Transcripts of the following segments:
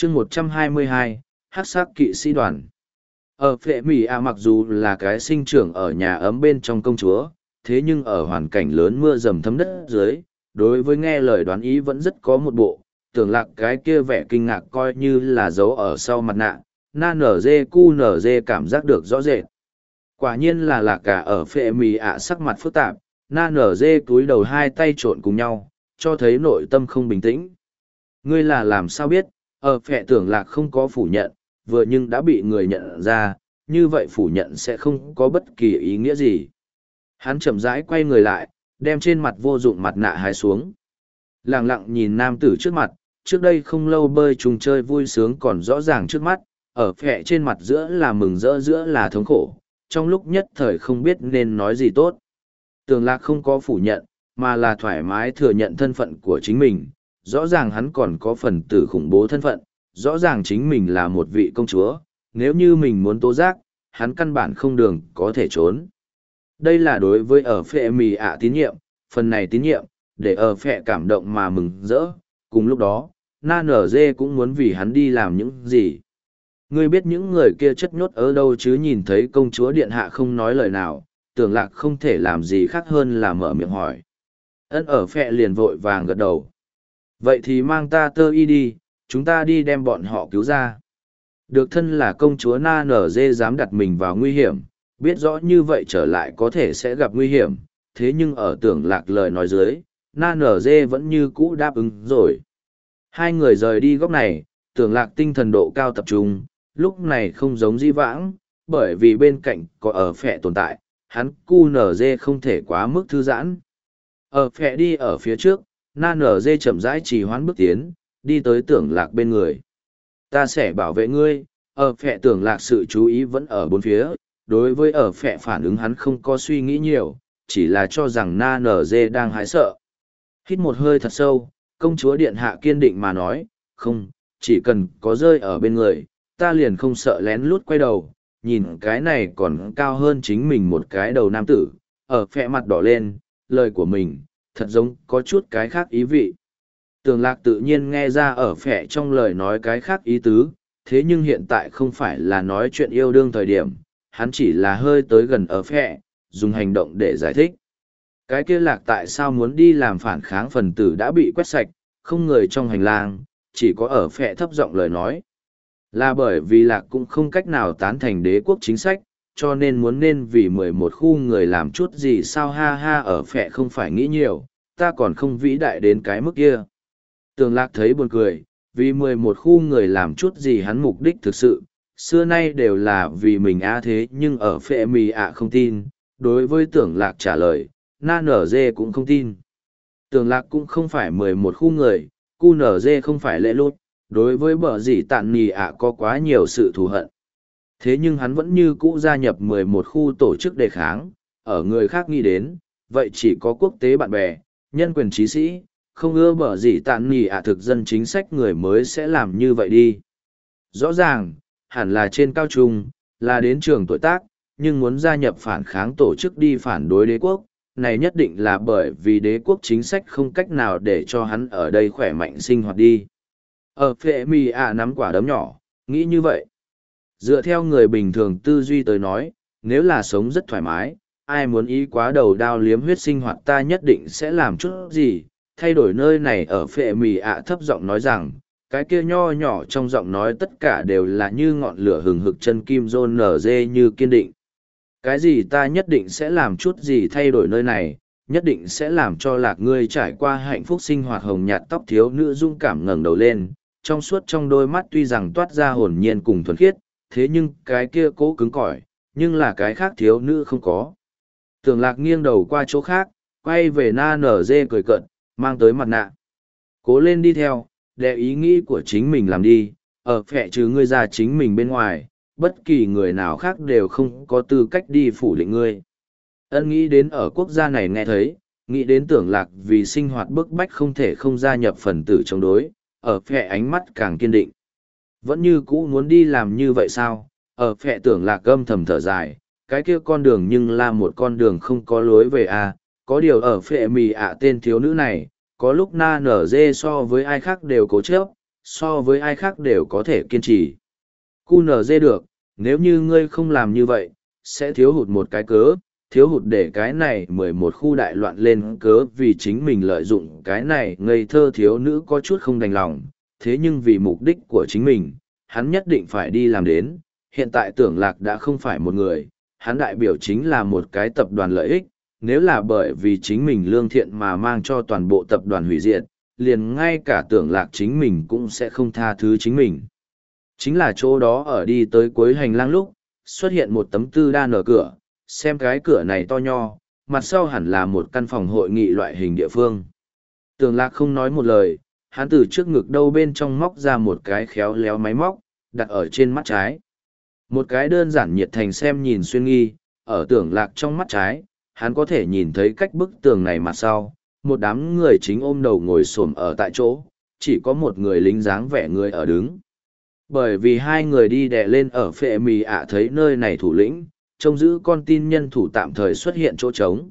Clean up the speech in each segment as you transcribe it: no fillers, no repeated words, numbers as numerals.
chương 122, hắc sắc kỵ sĩ đoàn. Ở phệ Mỹ ạ mặc dù là cái sinh trưởng ở nhà ấm bên trong công chúa, thế nhưng ở hoàn cảnh lớn mưa dầm thấm đất dưới, đối với nghe lời đoán ý vẫn rất có một bộ, tưởng lạc cái kia vẻ kinh ngạc coi như là dấu ở sau mặt nạ, na nở dê cu nở dê cảm giác được rõ rệt. Quả nhiên là lạc cả ở phệ Mỹ ạ sắc mặt phức tạp, na nở dê túi đầu hai tay trộn cùng nhau, cho thấy nội tâm không bình tĩnh. Ngươi là làm sao biết, ở phệ tưởng lạc không có phủ nhận, vừa nhưng đã bị người nhận ra, như vậy phủ nhận sẽ không có bất kỳ ý nghĩa gì. Hắn chậm rãi quay người lại, đem trên mặt vô dụng mặt nạ hái xuống. Lặng lặng nhìn nam tử trước mặt, trước đây không lâu bơi chung chơi vui sướng còn rõ ràng trước mắt, ở phệ trên mặt giữa là mừng rỡ giữa là thống khổ, trong lúc nhất thời không biết nên nói gì tốt. Tưởng lạc không có phủ nhận, mà là thoải mái thừa nhận thân phận của chính mình, rõ ràng hắn còn có phần tử khủng bố thân phận, rõ ràng chính mình là một vị công chúa, nếu như mình muốn tố giác, hắn căn bản không đường có thể trốn. Đây là đối với ở phệ Mỹ ạ tín nhiệm, phần này tín nhiệm, để ở phệ cảm động mà mừng rỡ, cùng lúc đó, na nở dê cũng muốn vì hắn đi làm những gì. Ngươi biết những người kia chất nhốt ở đâu chứ, nhìn thấy công chúa điện hạ không nói lời nào, tưởng lạc không thể làm gì khác hơn là mở miệng hỏi. Ân ở phệ liền vội vàng gật đầu. Vậy thì mang ta tơ y đi, chúng ta đi đem bọn họ cứu ra. Được thân là công chúa na nở dê dám đặt mình vào nguy hiểm, biết rõ như vậy trở lại có thể sẽ gặp nguy hiểm, thế nhưng ở tưởng lạc lời nói dưới, na nở dê vẫn như cũ đáp ứng rồi. Hai người rời đi góc này, tưởng lạc tinh thần độ cao tập trung, lúc này không giống di vãng, bởi vì bên cạnh có ở phệ tồn tại, hắn cu nở dê không thể quá mức thư giãn. Ở phệ đi ở phía trước, na nở dê chậm rãi trì hoãn bước tiến, đi tới tưởng lạc bên người. Ta sẽ bảo vệ ngươi, ở phệ tưởng lạc sự chú ý vẫn ở bốn phía, đối với ở phệ phản ứng hắn không có suy nghĩ nhiều, chỉ là cho rằng na nở dê đang hái sợ. Hít một hơi thật sâu, công chúa điện hạ kiên định mà nói, không, chỉ cần có rơi ở bên người, ta liền không sợ lén lút quay đầu, nhìn cái này còn cao hơn chính mình một cái đầu nam tử, ở phệ mặt đỏ lên, lời của mình, thật giống có chút cái khác ý vị. Tường lạc tự nhiên nghe ra ở phệ trong lời nói cái khác ý tứ, thế nhưng hiện tại không phải là nói chuyện yêu đương thời điểm, hắn chỉ là hơi tới gần ở phệ, dùng hành động để giải thích. Cái kia lạc tại sao muốn đi làm phản kháng phần tử đã bị quét sạch, không người trong hành lang, chỉ có ở phệ thấp giọng lời nói. Là bởi vì lạc cũng không cách nào tán thành đế quốc chính sách, cho nên vì 11 khu người làm chút gì sao, ha ha, ở phệ không phải nghĩ nhiều, ta còn không vĩ đại đến cái mức kia. Tường lạc thấy buồn cười, vì 11 khu người làm chút gì hắn mục đích thực sự, xưa nay đều là vì mình thế nhưng ở phệ Mỹ ạ không tin, đối với tưởng lạc trả lời, na nở dê cũng không tin. Tưởng lạc cũng không phải 11 khu người, cu nở dê không phải lệ lốt, đối với bờ gì tạn nì ạ có quá nhiều sự thù hận. Thế nhưng hắn vẫn như cũ gia nhập 11 khu tổ chức đề kháng, ở người khác nghĩ đến, vậy chỉ có quốc tế bạn bè, nhân quyền trí sĩ, không ưa bờ gì tạn nì ạ thực dân chính sách người mới sẽ làm như vậy đi. Rõ ràng, hẳn là trên cao trung, là đến trường tuổi tác, nhưng muốn gia nhập phản kháng tổ chức đi phản đối đế quốc, này nhất định là bởi vì đế quốc chính sách không cách nào để cho hắn ở đây khỏe mạnh sinh hoạt đi. Ở phệ Mỹ ạ nắm quả đấm nhỏ, nghĩ như vậy. Dựa theo người bình thường tư duy tới nói, nếu là sống rất thoải mái, ai muốn ý quá đầu đao liếm huyết sinh hoạt ta nhất định sẽ làm chút gì, thay đổi nơi này. Ở phệ Mỹ ạ thấp giọng nói rằng, cái kia nho nhỏ trong giọng nói tất cả đều là như ngọn lửa hừng hực chân kim rôn nở dê như kiên định. Cái gì ta nhất định sẽ làm chút gì thay đổi nơi này, nhất định sẽ làm cho lạc ngươi trải qua hạnh phúc sinh hoạt. Hồng nhạt tóc thiếu nữ dung cảm ngẩng đầu lên, trong suốt trong đôi mắt tuy rằng toát ra hồn nhiên cùng thuần khiết, thế nhưng cái kia cố cứng cỏi, nhưng là cái khác thiếu nữ không có. Tưởng lạc nghiêng đầu qua chỗ khác, quay về na nở dê cười cợt, mang tới mặt nạ. Cố lên đi theo, để ý nghĩ của chính mình làm đi, ở phệ trừ ngươi ra chính mình bên ngoài, bất kỳ người nào khác đều không có tư cách đi phủ định ngươi. Ân nghĩ đến ở quốc gia này nghe thấy, nghĩ đến tưởng lạc vì sinh hoạt bức bách không thể không gia nhập phần tử chống đối, ở phệ ánh mắt càng kiên định. Vẫn như cũ muốn đi làm như vậy sao? Ở phệ tưởng lạc âm thầm thở dài, cái kia con đường nhưng là một con đường không có lối về có điều ở phệ Mỹ ạ tên thiếu nữ này, có lúc na nở dê so với ai khác đều cố chấp, so với ai khác đều có thể kiên trì. QNZ được, nếu như ngươi không làm như vậy, sẽ thiếu hụt một cái cớ, thiếu hụt để cái này 11 khu đại loạn lên cớ vì chính mình lợi dụng cái này ngây thơ thiếu nữ có chút không đành lòng, thế nhưng vì mục đích của chính mình, hắn nhất định phải đi làm đến. Hiện tại Tưởng Lạc đã không phải một người, hắn đại biểu chính là một cái tập đoàn lợi ích, nếu là bởi vì chính mình lương thiện mà mang cho toàn bộ tập đoàn hủy diệt, liền ngay cả Tưởng Lạc chính mình cũng sẽ không tha thứ chính mình. Chính là chỗ đó ở đi tới cuối hành lang lúc, xuất hiện một tấm tư đa nở cửa, xem cái cửa này to nho, mặt sau hẳn là một căn phòng hội nghị loại hình địa phương. Tưởng Lạc không nói một lời, hắn từ trước ngực đâu bên trong móc ra một cái khéo léo máy móc, đặt ở trên mắt trái. Một cái đơn giản nhiệt thành xem nhìn xuyên nghi, ở Tưởng Lạc trong mắt trái, hắn có thể nhìn thấy cách bức tường này mặt sau, một đám người chính ôm đầu ngồi xổm ở tại chỗ, chỉ có một người lính dáng vẻ người ở đứng. Bởi vì hai người đi đè lên ở phệ mì ạ thấy nơi này thủ lĩnh, trông giữ con tin nhân thủ tạm thời xuất hiện chỗ trống.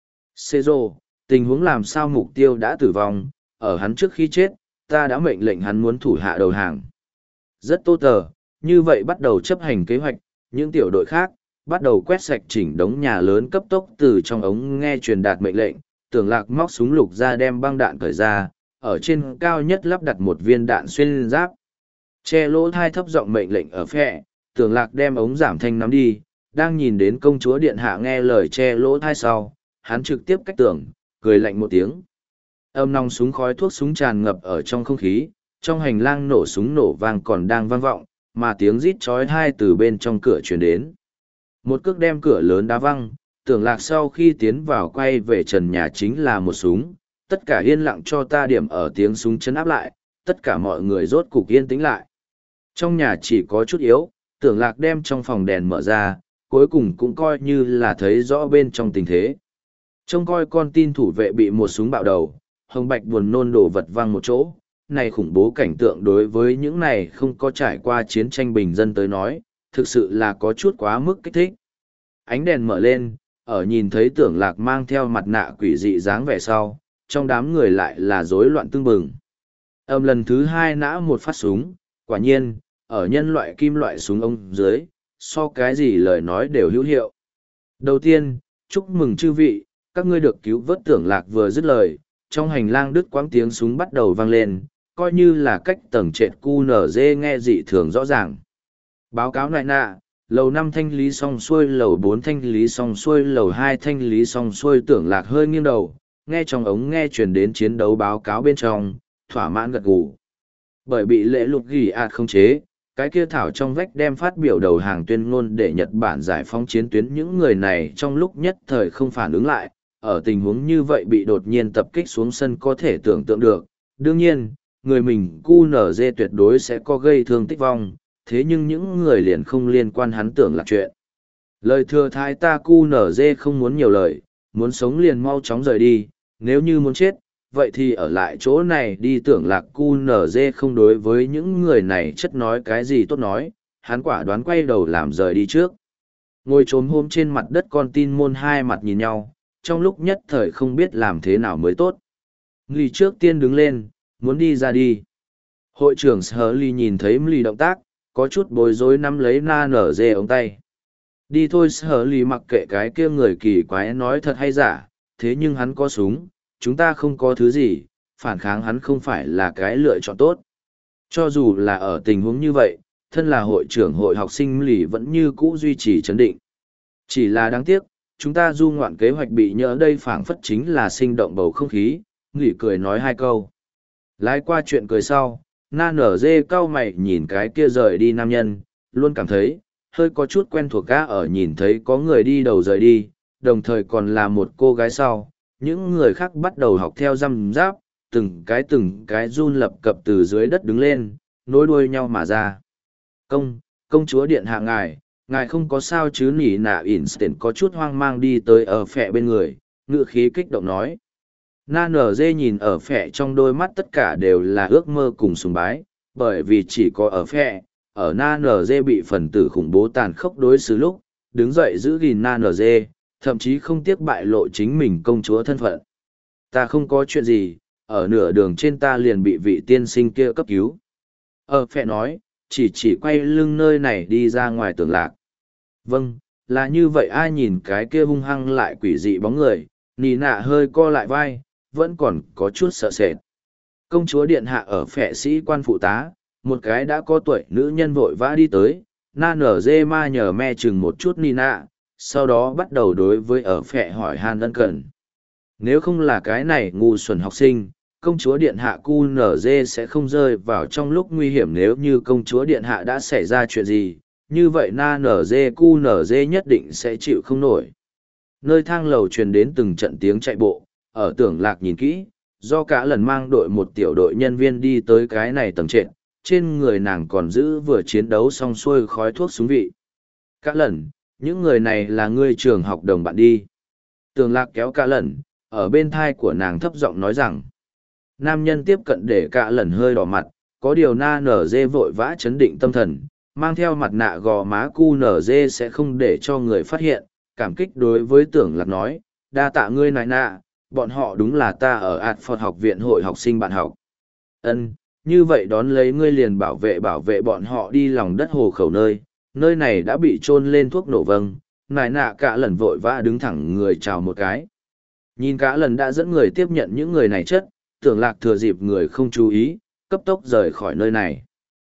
Cezro, tình huống làm sao mục tiêu đã tử vong, ở hắn trước khi chết, ta đã mệnh lệnh hắn muốn thủ hạ đầu hàng. Rất tốt tờ, như vậy bắt đầu chấp hành kế hoạch, những tiểu đội khác, bắt đầu quét sạch chỉnh đống nhà lớn cấp tốc từ trong ống nghe truyền đạt mệnh lệnh, Tưởng Lạc móc súng lục ra đem băng đạn cởi ra, ở trên cao nhất lắp đặt một viên đạn xuyên giáp. Che lỗ thai thấp giọng mệnh lệnh ở phe, Tưởng Lạc đem ống giảm thanh nắm đi, đang nhìn đến công chúa điện hạ nghe lời che lỗ thai sau, hắn trực tiếp cách tưởng, cười lạnh một tiếng. Âm nòng súng khói thuốc súng tràn ngập ở trong không khí, trong hành lang nổ súng nổ vang còn đang vang vọng, mà tiếng rít chói tai từ bên trong cửa truyền đến. Một cước đem cửa lớn đá văng, Tưởng Lạc sau khi tiến vào quay về trần nhà chính là một súng, tất cả yên lặng cho ta điểm ở tiếng súng chấn áp lại, tất cả mọi người rốt cục yên tĩnh lại. Trong nhà chỉ có chút yếu, Tưởng Lạc đem trong phòng đèn mở ra, cuối cùng cũng coi như là thấy rõ bên trong tình thế. Trông coi con tin thủ vệ bị một súng bạo đầu, hồng bạch buồn nôn đổ vật văng một chỗ. Này khủng bố cảnh tượng đối với những này không có trải qua chiến tranh bình dân tới nói, thực sự là có chút quá mức kích thích. Ánh đèn mở lên, ở nhìn thấy Tưởng Lạc mang theo mặt nạ quỷ dị dáng vẻ sau, trong đám người lại là rối loạn tưng bừng. Lần thứ hai nã một phát súng, quả nhiên, ở nhân loại kim loại súng ống dưới, so cái gì lời nói đều hữu hiệu. Đầu tiên, chúc mừng chư vị, các ngươi được cứu vớt. Tưởng Lạc vừa dứt lời, trong hành lang đứt quãng tiếng súng bắt đầu vang lên, coi như là cách tầng trệt QNZ nghe dị thường rõ ràng. Báo cáo lại nạ, lầu 5 thanh lý xong xuôi, lầu 4 thanh lý xong xuôi, lầu 2 thanh lý xong xuôi. Tưởng Lạc hơi nghiêng đầu, nghe trong ống nghe truyền đến chiến đấu báo cáo bên trong, thỏa mãn gật gù. Bởi bị lễ lục ghi ạt không chế, cái kia thảo trong vách đem phát biểu đầu hàng tuyên ngôn để Nhật Bản giải phóng chiến tuyến, những người này trong lúc nhất thời không phản ứng lại, ở tình huống như vậy bị đột nhiên tập kích xuống sân có thể tưởng tượng được. Đương nhiên, người mình QNZ tuyệt đối sẽ có gây thương tích vong, thế nhưng những người liền không liên quan hắn Tưởng Lạc chuyện. Lời thừa thái ta QNZ không muốn nhiều lời, muốn sống liền mau chóng rời đi, nếu như muốn chết, vậy thì ở lại chỗ này đi. Tưởng Lạc QNZ không đối với những người này chất nói cái gì tốt nói, hắn quả đoán quay đầu làm rời đi trước. Ngồi trốn hôm trên mặt đất con tin môn hai mặt nhìn nhau, trong lúc nhất thời không biết làm thế nào mới tốt. Lì trước tiên đứng lên, muốn đi ra đi. Hội trưởng Shirley nhìn thấy Lì động tác, có chút bối rối nắm lấy na nở dê ống tay. Đi thôi. Shirley mặc kệ cái kia người kỳ quái nói thật hay giả, thế nhưng hắn có súng, chúng ta không có thứ gì, phản kháng hắn không phải là cái lựa chọn tốt. Cho dù là ở tình huống như vậy, thân là hội trưởng hội học sinh Lì vẫn như cũ duy trì trấn định. Chỉ là đáng tiếc, chúng ta du ngoạn kế hoạch bị nhỡ đây phảng phất chính là sinh động bầu không khí. Lì cười nói hai câu. Lái qua chuyện cười sau, na nở dê cau mày nhìn cái kia rời đi nam nhân, luôn cảm thấy, hơi có chút quen thuộc cá ở nhìn thấy có người đi đầu rời đi, đồng thời còn là một cô gái sau. Những người khác bắt đầu học theo răm giáp, từng cái run lập cập từ dưới đất đứng lên, nối đuôi nhau mà ra. Công chúa điện hạ ngài không có sao chứ? Nỉ nạ Instant có chút hoang mang đi tới ở phẹ bên người, ngựa khí kích động nói. Na nở dê nhìn ở phẹ trong đôi mắt tất cả đều là ước mơ cùng sùng bái, bởi vì chỉ có ở phẹ, ở na nở dê bị phần tử khủng bố tàn khốc đối xử lúc, đứng dậy giữ gìn na nở dê, thậm chí không tiếc bại lộ chính mình công chúa thân phận. Ta không có chuyện gì, ở nửa đường trên ta liền bị vị tiên sinh kia cấp cứu. Ở phẹ nói, chỉ quay lưng nơi này đi ra ngoài tường lạc. Vâng, là như vậy ai nhìn cái kia hung hăng lại quỷ dị bóng người, nì nạ hơi co lại vai, vẫn còn có chút sợ sệt. Công chúa điện hạ ở phệ sĩ quan phụ tá, một cái đã có tuổi nữ nhân vội vã đi tới, na nở dê ma nhờ me chừng một chút nì nạ, sau đó bắt đầu đối với ở phệ hỏi han ân cần. Nếu không là cái này ngu xuẩn học sinh, công chúa điện hạ cu nở dê sẽ không rơi vào trong lúc nguy hiểm nếu như công chúa điện hạ đã xảy ra chuyện gì, như vậy na nở dê cu nở dê nhất định sẽ chịu không nổi. Nơi thang lầu truyền đến từng trận tiếng chạy bộ, ở tưởng lạc nhìn kỹ, do cả lần mang đội một tiểu đội nhân viên đi tới cái này tầng trệt, trên người nàng còn giữ vừa chiến đấu xong xuôi khói thuốc súng vị. Cả lần, những người này là ngươi trường học đồng bạn đi. Tưởng lạc kéo cả lần, ở bên thai của nàng thấp giọng nói rằng, nam nhân tiếp cận để cả lần hơi đỏ mặt, có điều na nở dê vội vã chấn định tâm thần, mang theo mặt nạ gò má cu nở dê sẽ không để cho người phát hiện, cảm kích đối với tưởng lạc nói, đa tạ ngươi nại nạ, bọn họ đúng là ta ở Adford học viện hội học sinh bạn học. Ân, như vậy đón lấy ngươi liền bảo vệ bọn họ đi lòng đất hồ khẩu nơi này đã bị chôn lên thuốc nổ vâng, nại nạ cả lần vội vã đứng thẳng người chào một cái. Nhìn cả lần đã dẫn người tiếp nhận những người này chất, tưởng lạc thừa dịp người không chú ý, cấp tốc rời khỏi nơi này.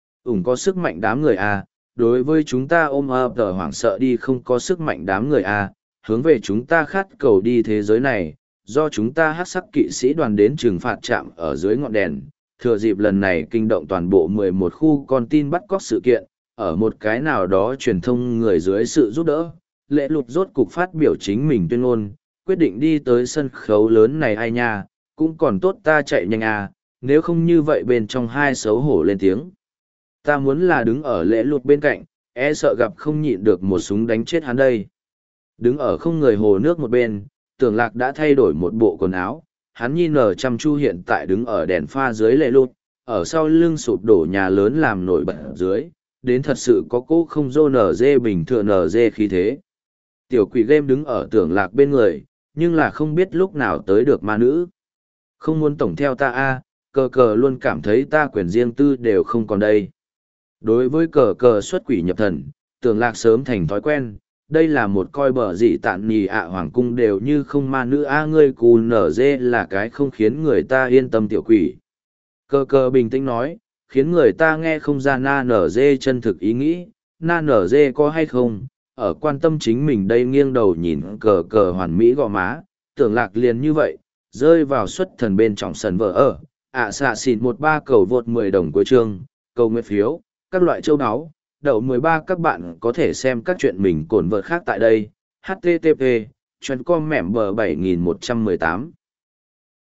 Có sức mạnh đám người A, đối với chúng ta ôm ấp tờ hoảng sợ đi không có sức mạnh đám người A, hướng về chúng ta khát cầu đi thế giới này, do chúng ta hát sắc kỵ sĩ đoàn đến trừng phạt chạm ở dưới ngọn đèn, thừa dịp lần này kinh động toàn bộ 11 khu con tin bắt cóc sự kiện, ở một cái nào đó truyền thông người dưới sự giúp đỡ, lễ lụt rốt cục phát biểu chính mình tuyên ngôn, quyết định đi tới sân khấu lớn này ai nha, cũng còn tốt ta chạy nhanh à, nếu không như vậy bên trong hai xấu hổ lên tiếng. Ta muốn là đứng ở lễ lụt bên cạnh, e sợ gặp không nhịn được một súng đánh chết hắn đây. Đứng ở không người hồ nước một bên, tưởng lạc đã thay đổi một bộ quần áo, hắn nhìn nở chăm chu hiện tại đứng ở đèn pha dưới lễ lụt, ở sau lưng sụp đổ nhà lớn làm nổi bật dưới, đến thật sự có cô không dô nở dê bình thường nở dê khí thế. Tiểu quỷ game đứng ở tưởng lạc bên người, nhưng là không biết lúc nào tới được ma nữ. Không muốn tổng theo ta a, cờ cờ luôn cảm thấy ta quyền riêng tư đều không còn đây. Đối với cờ cờ xuất quỷ nhập thần, tưởng lạc sớm thành thói quen, đây là một coi bờ dị tạn nhì ạ hoàng cung đều như không ma nữ a ngươi cù nở dê là cái không khiến người ta yên tâm tiểu quỷ. Cờ cờ bình tĩnh nói, khiến người ta nghe không ra na nở dê chân thực ý nghĩ, na nở dê có hay không, ở quan tâm chính mình đây nghiêng đầu nhìn cờ cờ hoàn mỹ gò má, tưởng lạc liền như vậy, rơi vào xuất thần bên trong sân vợ ở, xạ xịn 13 cầu vượt 10 đồng cuối chương, cầu nguyện phiếu, các loại châu áo, đậu 13 các bạn có thể xem các chuyện mình cổn vợt khác tại đây, http, chuyên com mẻm bờ 7118.